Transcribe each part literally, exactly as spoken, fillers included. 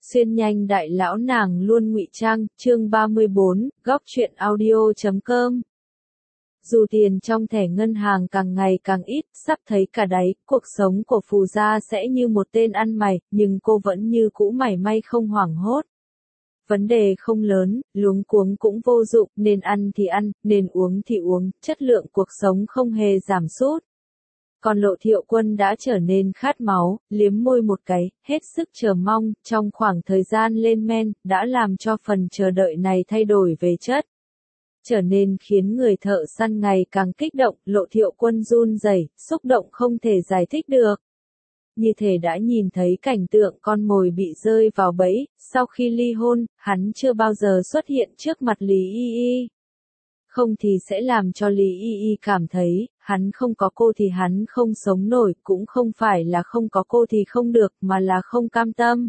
Xuyên nhanh đại lão nàng luôn ngụy trang, chương ba mươi bốn, góc truyện audio chấm com. Dù tiền trong thẻ ngân hàng càng ngày càng ít, sắp thấy cả đáy, cuộc sống của Phù gia sẽ như một tên ăn mày, nhưng cô vẫn như cũ mảy may không hoảng hốt. Vấn đề không lớn, luống cuống cũng vô dụng, nên ăn thì ăn, nên uống thì uống, chất lượng cuộc sống không hề giảm sút. Còn Lộ Thiệu Quân đã trở nên khát máu, liếm môi một cái, hết sức chờ mong, trong khoảng thời gian lên men, đã làm cho phần chờ đợi này thay đổi về chất. Trở nên khiến người thợ săn ngày càng kích động, Lộ Thiệu Quân run rẩy, xúc động không thể giải thích được. Như thể đã nhìn thấy cảnh tượng con mồi bị rơi vào bẫy, sau khi ly hôn, hắn chưa bao giờ xuất hiện trước mặt Lý Y Y. Không thì sẽ làm cho Lý Y Y cảm thấy, hắn không có cô thì hắn không sống nổi, cũng không phải là không có cô thì không được, mà là không cam tâm.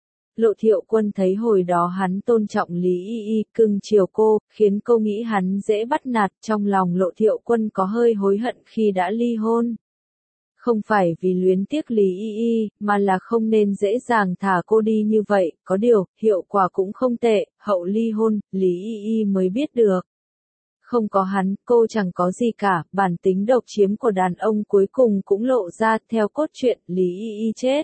Lộ Thiệu Quân thấy hồi đó hắn tôn trọng Lý Y Y, cưng chiều cô, khiến cô nghĩ hắn dễ bắt nạt, trong lòng Lộ Thiệu Quân có hơi hối hận khi đã ly hôn. Không phải vì luyến tiếc Lý Y Y, mà là không nên dễ dàng thả cô đi như vậy, có điều, hiệu quả cũng không tệ, hậu ly hôn, Lý Y Y mới biết được. Không có hắn, cô chẳng có gì cả, bản tính độc chiếm của đàn ông cuối cùng cũng lộ ra, theo cốt truyện, Lý Y Y chết.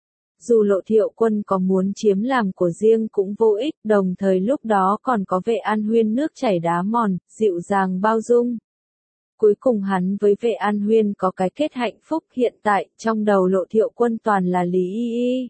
Dù Lộ Thiệu Quân có muốn chiếm làm của riêng cũng vô ích, đồng thời lúc đó còn có Vệ An Huyên nước chảy đá mòn, dịu dàng bao dung. Cuối cùng hắn với Vệ An Huyên có cái kết hạnh phúc, hiện tại, trong đầu Lộ Thiệu Quân toàn là Lý Y Y.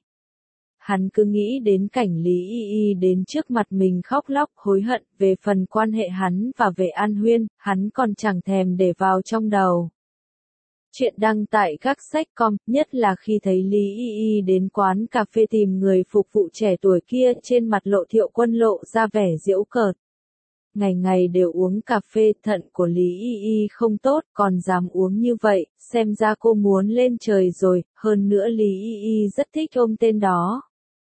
Hắn cứ nghĩ đến cảnh Lý Y Y đến trước mặt mình khóc lóc hối hận, về phần quan hệ hắn và Vệ An Huyên, hắn còn chẳng thèm để vào trong đầu. Chuyện đăng tại các sách com, nhất là khi thấy Lý Y Y đến quán cà phê tìm người phục vụ trẻ tuổi kia, trên mặt Lộ Thiệu Quân lộ ra vẻ giễu cợt. Ngày ngày đều uống cà phê, thận của Lý Y Y không tốt, còn dám uống như vậy, xem ra cô muốn lên trời rồi, hơn nữa Lý Y Y rất thích ôm tên đó.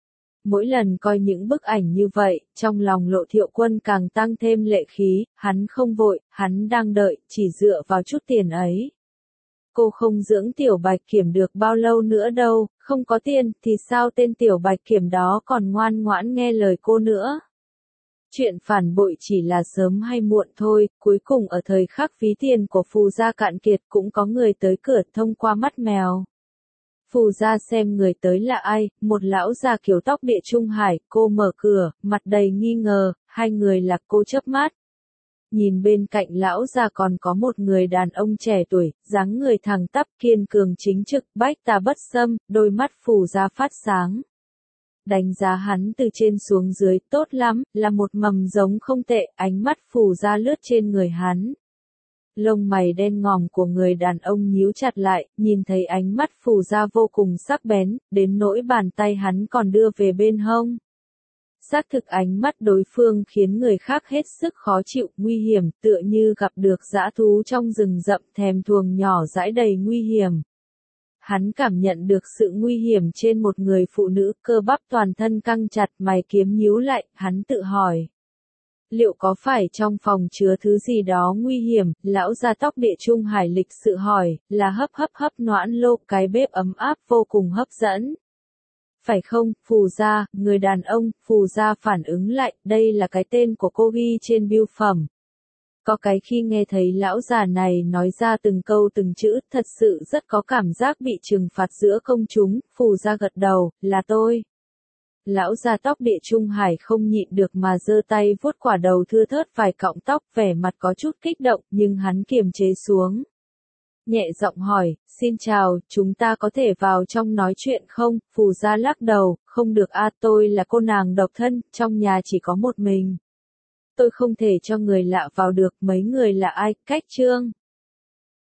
Mỗi lần coi những bức ảnh như vậy, trong lòng Lộ Thiệu Quân càng tăng thêm lệ khí, hắn không vội, hắn đang đợi, chỉ dựa vào chút tiền ấy. Cô không dưỡng Tiểu Bạch Kiểm được bao lâu nữa đâu, không có tiền, thì sao tên Tiểu Bạch Kiểm đó còn ngoan ngoãn nghe lời cô nữa. Chuyện phản bội chỉ là sớm hay muộn thôi, cuối cùng ở thời khắc phí tiền của Phù gia cạn kiệt cũng có người tới cửa thông qua mắt mèo. Phù gia xem người tới là ai, một lão già kiểu tóc địa trung hải, cô mở cửa, mặt đầy nghi ngờ, hai người là cô chớp mắt. Nhìn bên cạnh lão già còn có một người đàn ông trẻ tuổi, dáng người thẳng tắp kiên cường chính trực, bách tà bất xâm, đôi mắt Phù gia phát sáng. Đánh giá hắn từ trên xuống dưới, tốt lắm, là một mầm giống không tệ, ánh mắt Phù gia lướt trên người hắn. Lông mày đen ngòm của người đàn ông nhíu chặt lại, nhìn thấy ánh mắt Phù gia vô cùng sắc bén, đến nỗi bàn tay hắn còn đưa về bên hông. Xác thực ánh mắt đối phương khiến người khác hết sức khó chịu, nguy hiểm, tựa như gặp được dã thú trong rừng rậm, thèm thuồng nhỏ dãi đầy nguy hiểm. Hắn cảm nhận được sự nguy hiểm trên một người phụ nữ, cơ bắp toàn thân căng chặt, mày kiếm nhíu lại, hắn tự hỏi. Liệu có phải trong phòng chứa thứ gì đó nguy hiểm, lão già tóc địa trung hải lịch sự hỏi, là hấp hấp hấp noãn lô, cái bếp ấm áp vô cùng hấp dẫn. Phải không, Phù gia, người đàn ông, Phù gia phản ứng lại, đây là cái tên của cô ghi trên bưu phẩm. Có cái khi nghe thấy lão già này nói ra từng câu từng chữ, thật sự rất có cảm giác bị trừng phạt giữa công chúng, Phù gia gật đầu, là tôi. Lão già tóc địa trung hải không nhịn được mà giơ tay vuốt quả đầu thưa thớt vài cọng tóc, vẻ mặt có chút kích động, nhưng hắn kiềm chế xuống. Nhẹ giọng hỏi, xin chào, chúng ta có thể vào trong nói chuyện không? Phù gia lắc đầu, không được a, tôi là cô nàng độc thân, trong nhà chỉ có một mình. Tôi không thể cho người lạ vào được, mấy người là ai, cách trương.